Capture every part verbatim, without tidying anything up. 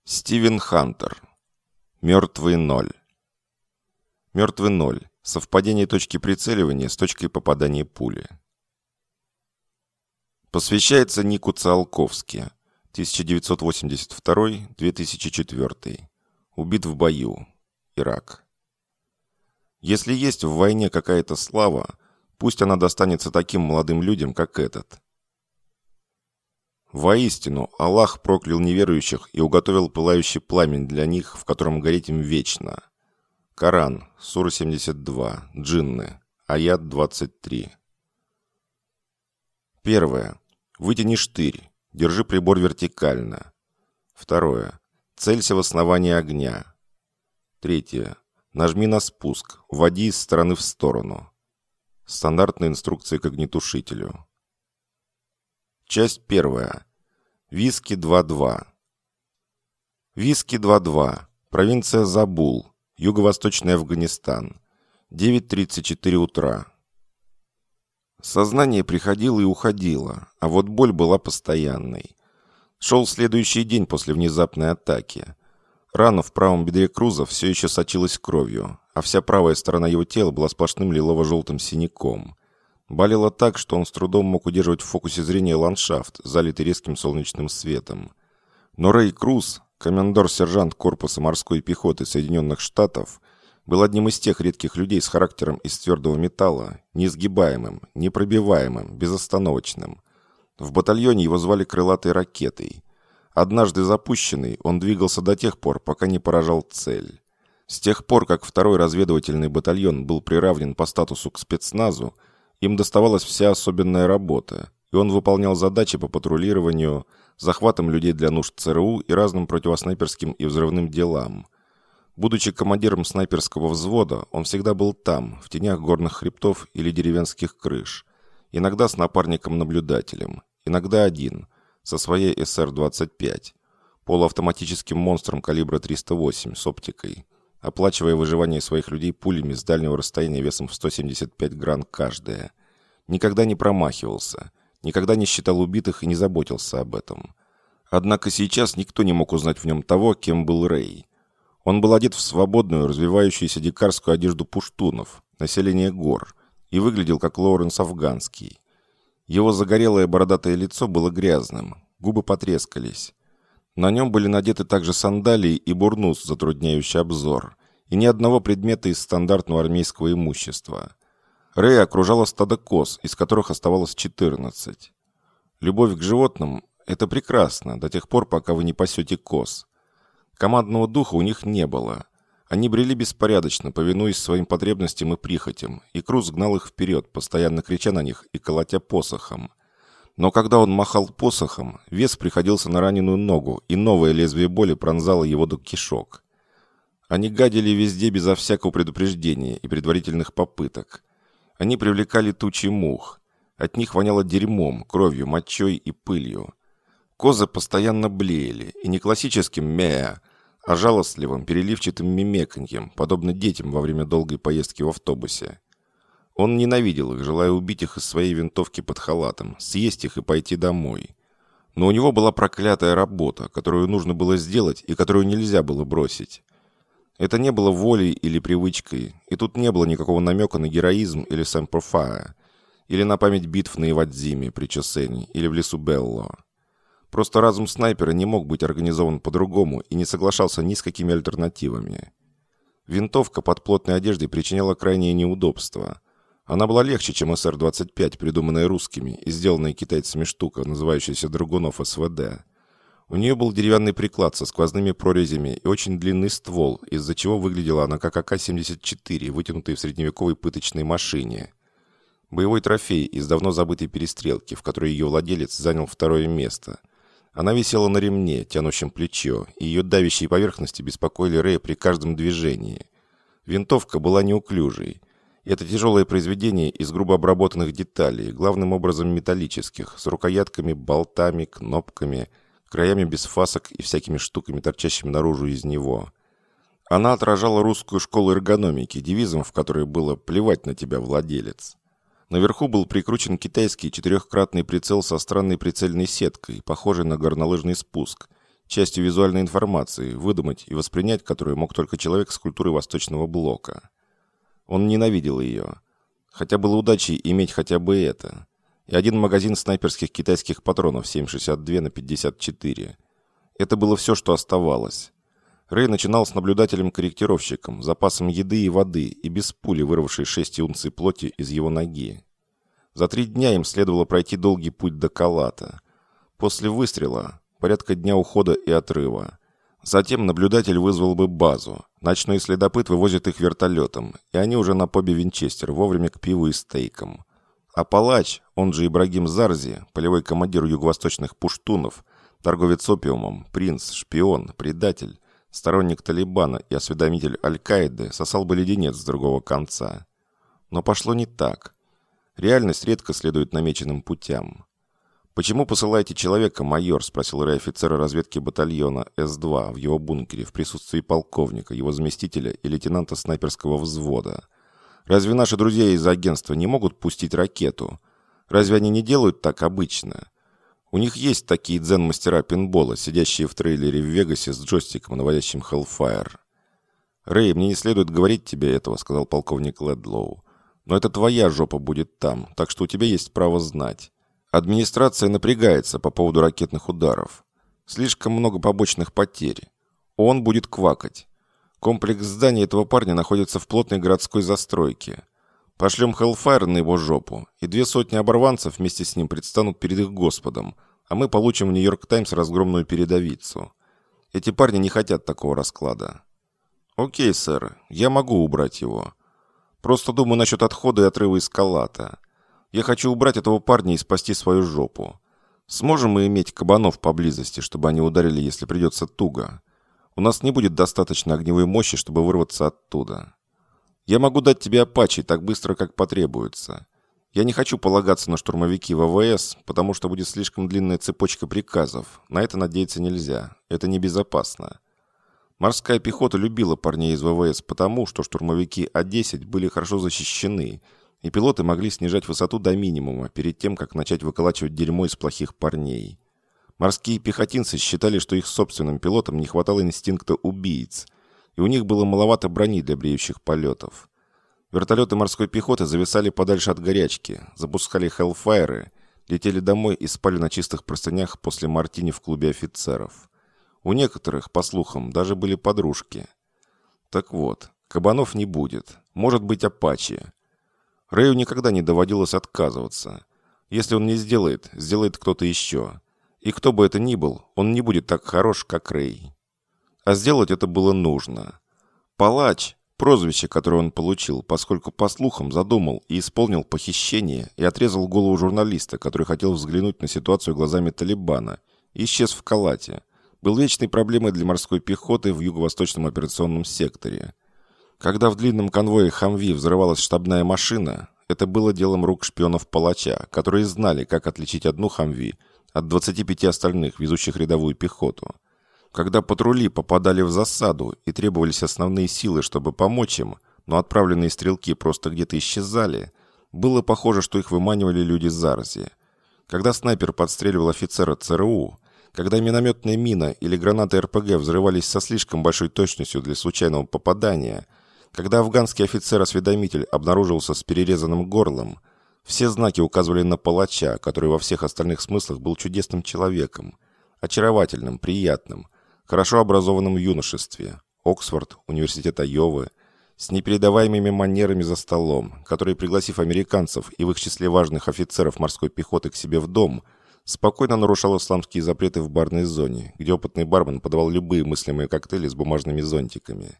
Стивен Хантер. Мертвый ноль. Мертвый ноль. Совпадение точки прицеливания с точкой попадания пули. Посвящается Нику Циолковски. тысяча девятьсот восемьдесят второй — две тысячи четвёртый. Убит в бою. Ирак. Если есть в войне какая-то слава, пусть она достанется таким молодым людям, как этот. Воистину, Аллах проклял неверующих и уготовил пылающий пламень для них, в котором гореть им вечно. Коран, сура семьдесят два, Джинны, аят двадцать три. Первое. Вытяни штырь, держи прибор вертикально. Второе. Целься в основание огня. Третье. Нажми на спуск, вводи из стороны в сторону. Стандартная инструкция к огнетушителю. Часть первая. Виски два два. Виски два два. Провинция Забул. Юго-восточный Афганистан. девять тридцать четыре утра. Сознание приходило и уходило, а вот боль была постоянной. Шел следующий день после внезапной атаки. Рана в правом бедре Круза все еще сочилась кровью, а вся правая сторона его тела была сплошным лилово-желтым синяком. Болело так, что он с трудом мог удерживать в фокусе зрения ландшафт, залитый резким солнечным светом. Но Рэй Круз, командор-сержант корпуса морской пехоты Соединенных Штатов, был одним из тех редких людей с характером из твердого металла, неизгибаемым, непробиваемым, безостановочным. В батальоне его звали крылатой ракетой. Однажды запущенный, он двигался до тех пор, пока не поражал цель. С тех пор, как второй разведывательный батальон был приравнен по статусу к спецназу, им доставалась вся особенная работа, и он выполнял задачи по патрулированию, захватам людей для нужд ЦРУ и разным противоснайперским и взрывным делам. Будучи командиром снайперского взвода, он всегда был там, в тенях горных хребтов или деревенских крыш, иногда с напарником-наблюдателем, иногда один, со своей эс эр двадцать пять, полуавтоматическим монстром калибра триста восемь с оптикой, оплачивая выживание своих людей пулями с дальнего расстояния весом в сто семьдесят пять гран каждая. Никогда не промахивался, никогда не считал убитых и не заботился об этом. Однако сейчас никто не мог узнать в нем того, кем был Рэй. Он был одет в свободную, развивающуюся дикарскую одежду пуштунов, населения гор, и выглядел как Лоуренс Афганский. Его загорелое бородатое лицо было грязным, губы потрескались. На нем были надеты также сандалии и бурнус, затрудняющий обзор, и ни одного предмета из стандартного армейского имущества. Рэя окружало стадо коз, из которых оставалось четырнадцать. Любовь к животным – это прекрасно, до тех пор, пока вы не пасете коз. Командного духа у них не было. Они брели беспорядочно, повинуясь своим потребностям и прихотям, и Круз гнал их вперед, постоянно крича на них и колотя посохом. Но когда он махал посохом, вес приходился на раненую ногу, и новое лезвие боли пронзало его до кишок. Они гадили везде безо всякого предупреждения и предварительных попыток. Они привлекали тучи мух. От них воняло дерьмом, кровью, мочой и пылью. Козы постоянно блеяли, и не классическим «мя», а жалостливым, переливчатым мемеканьем, подобно детям во время долгой поездки в автобусе. Он ненавидел их, желая убить их из своей винтовки под халатом, съесть их и пойти домой. Но у него была проклятая работа, которую нужно было сделать и которую нельзя было бросить. Это не было волей или привычкой, и тут не было никакого намека на героизм или сэмпрофая, или на память битв на Ивадзиме при Чосене или в лесу Белло. Просто разум снайпера не мог быть организован по-другому и не соглашался ни с какими альтернативами. Винтовка под плотной одеждой причиняла крайнее неудобство. Она была легче, чем эс эр двадцать пять, придуманная русскими и сделанная китайцами штука, называющаяся Драгунов эс вэ дэ. У нее был деревянный приклад со сквозными прорезями и очень длинный ствол, из-за чего выглядела она как а ка семьдесят четыре, вытянутый в средневековой пыточной машине. Боевой трофей из давно забытой перестрелки, в которой ее владелец занял второе место. Она висела на ремне, тянущем плечо, и ее давящие поверхности беспокоили Рэя при каждом движении. Винтовка была неуклюжей. Это тяжелое произведение из грубо обработанных деталей, главным образом металлических, с рукоятками, болтами, кнопками, краями без фасок и всякими штуками, торчащими наружу из него. Она отражала русскую школу эргономики, девизом в которой было «плевать на тебя, владелец». Наверху был прикручен китайский четырехкратный прицел со странной прицельной сеткой, похожий на горнолыжный спуск, частью визуальной информации, выдумать и воспринять которую мог только человек с культурой Восточного Блока. Он ненавидел ее. Хотя было удачей иметь хотя бы это. И один магазин снайперских китайских патронов семь шестьдесят два на пятьдесят четыре. Это было все, что оставалось. Рэй начинал с наблюдателем-корректировщиком, запасом еды и воды и без пули, вырвавшей шесть унций плоти из его ноги. За три дня им следовало пройти долгий путь до Калата. После выстрела порядка дня ухода и отрыва. Затем наблюдатель вызвал бы базу. Ночной следопыт вывозит их вертолетом, и они уже на побе Винчестер, вовремя к пиву и стейкам. А палач, он же Ибрагим Зарзи, полевой командир юго-восточных пуштунов, торговец опиумом, принц, шпион, предатель, сторонник Талибана и осведомитель Аль-Каиды, сосал бы леденец с другого конца. Но пошло не так. Реальность редко следует намеченным путям. «Почему посылаете человека, майор?» – спросил Рэй офицера разведки батальона С два в его бункере в присутствии полковника, его заместителя и лейтенанта снайперского взвода. «Разве наши друзья из агентства не могут пустить ракету? Разве они не делают так обычно? У них есть такие дзен-мастера пинбола, сидящие в трейлере в Вегасе с джойстиком, наводящим Hellfire». «Рэй, мне не следует говорить тебе этого», – сказал полковник Ледлоу. «Но это твоя жопа будет там, так что у тебя есть право знать. Администрация напрягается по поводу ракетных ударов. Слишком много побочных потерь. Он будет квакать. Комплекс зданий этого парня находится в плотной городской застройке. Пошлем Hellfire на его жопу, и две сотни оборванцев вместе с ним предстанут перед их господом, а мы получим в Нью-Йорк Таймс разгромную передовицу. Эти парни не хотят такого расклада». «Окей, сэр, я могу убрать его. Просто думаю насчет отхода и отрыва из Калата. Я хочу убрать этого парня и спасти свою жопу. Сможем мы иметь кабанов поблизости, чтобы они ударили, если придется туго? У нас не будет достаточно огневой мощи, чтобы вырваться оттуда. Я могу дать тебе Апачи так быстро, как потребуется. Я не хочу полагаться на штурмовики ВВС, потому что будет слишком длинная цепочка приказов. На это надеяться нельзя. Это небезопасно. Морская пехота любила парней из ВВС потому, что штурмовики А десять были хорошо защищены, и пилоты могли снижать высоту до минимума перед тем, как начать выколачивать дерьмо из плохих парней. Морские пехотинцы считали, что их собственным пилотам не хватало инстинкта убийц, и у них было маловато брони для бреющих полетов. Вертолеты морской пехоты зависали подальше от горячки, запускали хеллфайры, летели домой и спали на чистых простынях после мартини в клубе офицеров. У некоторых, по слухам, даже были подружки. Так вот, кабанов не будет, может быть Апачи. Рэю никогда не доводилось отказываться. Если он не сделает, сделает кто-то еще. И кто бы это ни был, он не будет так хорош, как Рэй. А сделать это было нужно. Палач – прозвище, которое он получил, поскольку, по слухам, задумал и исполнил похищение и отрезал голову журналиста, который хотел взглянуть на ситуацию глазами Талибана, и исчез в Калате, был вечной проблемой для морской пехоты в юго-восточном операционном секторе. Когда в длинном конвое Хамви взрывалась штабная машина, это было делом рук шпионов-палача, которые знали, как отличить одну Хамви от двадцати пяти остальных, везущих рядовую пехоту. Когда патрули попадали в засаду и требовались основные силы, чтобы помочь им, но отправленные стрелки просто где-то исчезали, было похоже, что их выманивали люди Зарзи. Когда снайпер подстреливал офицера ЦРУ, когда минометная мина или гранаты РПГ взрывались со слишком большой точностью для случайного попадания, когда афганский офицер-осведомитель обнаружился с перерезанным горлом, все знаки указывали на палача, который во всех остальных смыслах был чудесным человеком, очаровательным, приятным, хорошо образованным в юношестве, Оксфорд, университет Айовы, с непередаваемыми манерами за столом, который, пригласив американцев и в их числе важных офицеров морской пехоты к себе в дом, спокойно нарушал исламские запреты в барной зоне, где опытный бармен подавал любые мыслимые коктейли с бумажными зонтиками.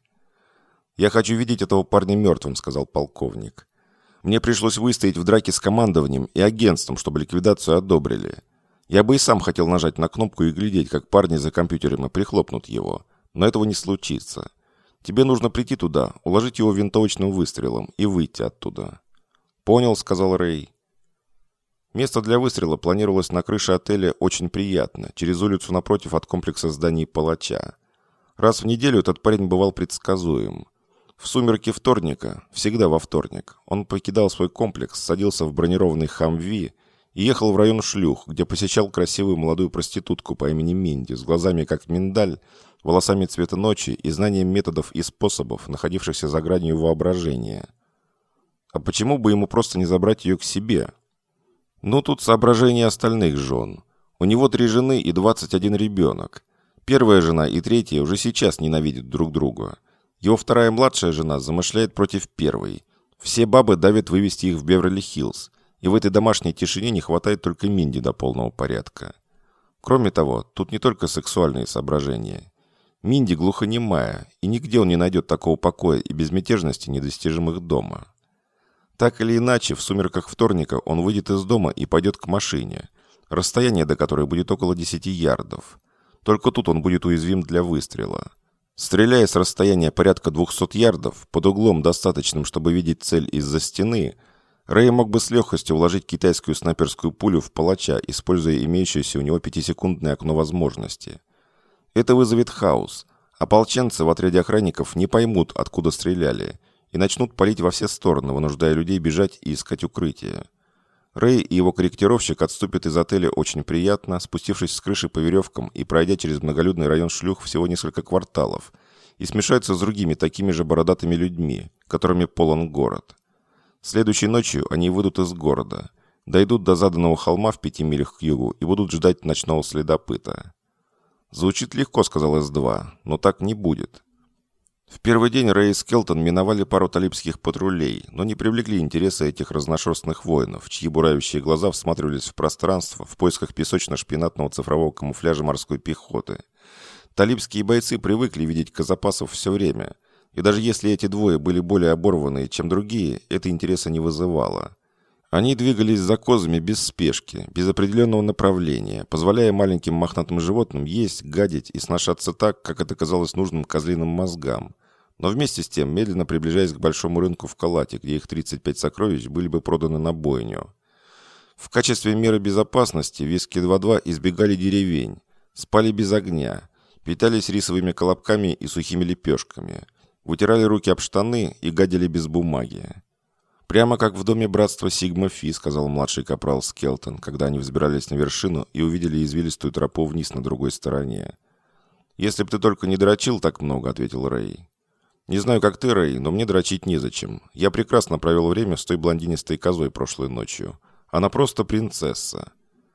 «Я хочу видеть этого парня мертвым», — сказал полковник. «Мне пришлось выстоять в драке с командованием и агентством, чтобы ликвидацию одобрили. Я бы и сам хотел нажать на кнопку и глядеть, как парни за компьютером и прихлопнут его, но этого не случится. Тебе нужно прийти туда, уложить его винтовочным выстрелом и выйти оттуда». «Понял», — сказал Рэй. Место для выстрела планировалось на крыше отеля очень приятно, через улицу напротив от комплекса зданий палача. Раз в неделю этот парень бывал предсказуем. В сумерки вторника, всегда во вторник, он покидал свой комплекс, садился в бронированный Хамви и ехал в район шлюх, где посещал красивую молодую проститутку по имени Минди с глазами как миндаль, волосами цвета ночи и знанием методов и способов, находившихся за гранью воображения. А почему бы ему просто не забрать ее к себе? Ну, тут соображение остальных жен. У него три жены и двадцать один ребенок. Первая жена и третья уже сейчас ненавидят друг друга. Его вторая младшая жена замышляет против первой. Все бабы давят вывести их в Беверли-Хиллз, и в этой домашней тишине не хватает только Минди до полного порядка. Кроме того, тут не только сексуальные соображения. Минди глухонемая, и нигде он не найдет такого покоя и безмятежности, недостижимых дома. Так или иначе, в сумерках вторника он выйдет из дома и пойдет к машине, расстояние до которой будет около десяти ярдов. Только тут он будет уязвим для выстрела. Стреляя с расстояния порядка двухсот ярдов, под углом, достаточным, чтобы видеть цель из-за стены, Рэй мог бы с легкостью вложить китайскую снайперскую пулю в палача, используя имеющееся у него пятисекундное окно возможности. Это вызовет хаос. Ополченцы в отряде охранников не поймут, откуда стреляли, и начнут палить во все стороны, вынуждая людей бежать и искать укрытие. Рэй и его корректировщик отступят из отеля очень приятно, спустившись с крыши по веревкам и пройдя через многолюдный район шлюх всего несколько кварталов, и смешаются с другими такими же бородатыми людьми, которыми полон город. Следующей ночью они выйдут из города, дойдут до заданного холма в пяти милях к югу и будут ждать ночного следопыта. «Звучит легко», — сказал Эс два, — «но так не будет». В первый день Рэй и Скелтон миновали пару талибских патрулей, но не привлекли интереса этих разношерстных воинов, чьи буравящие глаза всматривались в пространство в поисках песочно-шпинатного цифрового камуфляжа морской пехоты. Талибские бойцы привыкли видеть казапасов все время, и даже если эти двое были более оборванные, чем другие, это интереса не вызывало. Они двигались за козами без спешки, без определенного направления, позволяя маленьким мохнатым животным есть, гадить и сношаться так, как это казалось нужным козлиным мозгам, но вместе с тем медленно приближаясь к большому рынку в Калате, где их тридцать пять сокровищ были бы проданы на бойню. В качестве меры безопасности Виски два-два избегали деревень, спали без огня, питались рисовыми колобками и сухими лепешками, вытирали руки об штаны и гадили без бумаги. «Прямо как в доме братства Сигма-Фи», — сказал младший капрал Скелтон, когда они взбирались на вершину и увидели извилистую тропу вниз на другой стороне. «Если б ты только не дрочил так много», — ответил Рэй. «Не знаю, как ты, Рэй, но мне дрочить незачем. Я прекрасно провел время с той блондинистой козой прошлой ночью. Она просто принцесса.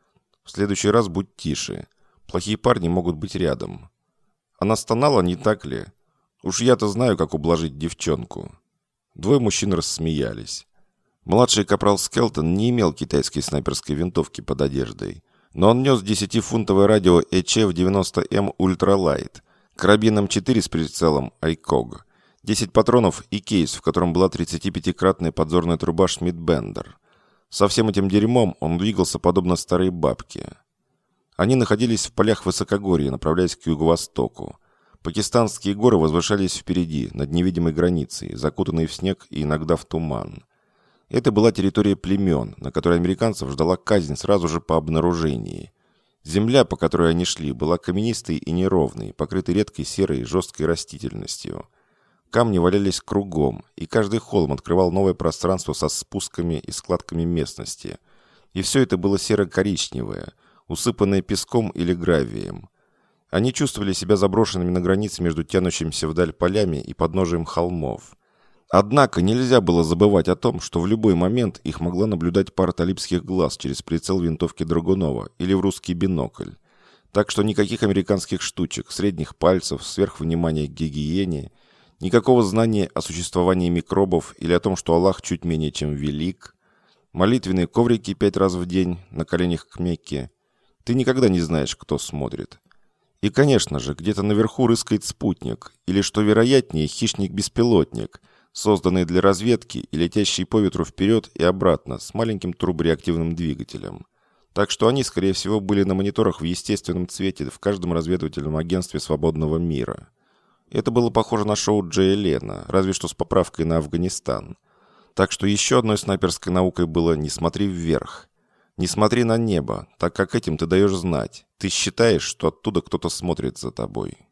В следующий раз будь тише. Плохие парни могут быть рядом. Она стонала, не так ли? Уж я-то знаю, как ублажить девчонку». Двое мужчин рассмеялись. Младший капрал Скелтон не имел китайской снайперской винтовки под одеждой, но он нес десятифунтовое радио эйч эф девяносто эм Ультралайт, карабин эм четыре с прицелом айког, десять патронов и кейс, в котором была тридцатипятикратная подзорная труба Шмидт-Бендер. Со всем этим дерьмом он двигался подобно старой бабке. Они находились в полях высокогорья, направляясь к юго-востоку. Пакистанские горы возвышались впереди, над невидимой границей, закутанные в снег и иногда в туман. Это была территория племен, на которой американцев ждала казнь сразу же по обнаружении. Земля, по которой они шли, была каменистой и неровной, покрытой редкой серой жесткой растительностью. Камни валялись кругом, и каждый холм открывал новое пространство со спусками и складками местности. И все это было серо-коричневое, усыпанное песком или гравием. Они чувствовали себя заброшенными на границе между тянущимися вдаль полями и подножием холмов. Однако нельзя было забывать о том, что в любой момент их могла наблюдать пара талибских глаз через прицел винтовки Драгунова или в русский бинокль. Так что никаких американских штучек, средних пальцев, сверхвнимания к гигиене, никакого знания о существовании микробов или о том, что Аллах чуть менее чем велик, молитвенные коврики пять раз в день на коленях к Мекке. Ты никогда не знаешь, кто смотрит. И, конечно же, где-то наверху рыскает спутник, или, что вероятнее, хищник-беспилотник, созданный для разведки и летящий по ветру вперед и обратно с маленьким турбореактивным двигателем. Так что они, скорее всего, были на мониторах в естественном цвете в каждом разведывательном агентстве свободного мира. Это было похоже на шоу Джея Лена, разве что с поправкой на Афганистан. Так что еще одной снайперской наукой было «не смотри вверх». Не смотри на небо, так как этим ты даешь знать. Ты считаешь, что оттуда кто-то смотрит за тобой.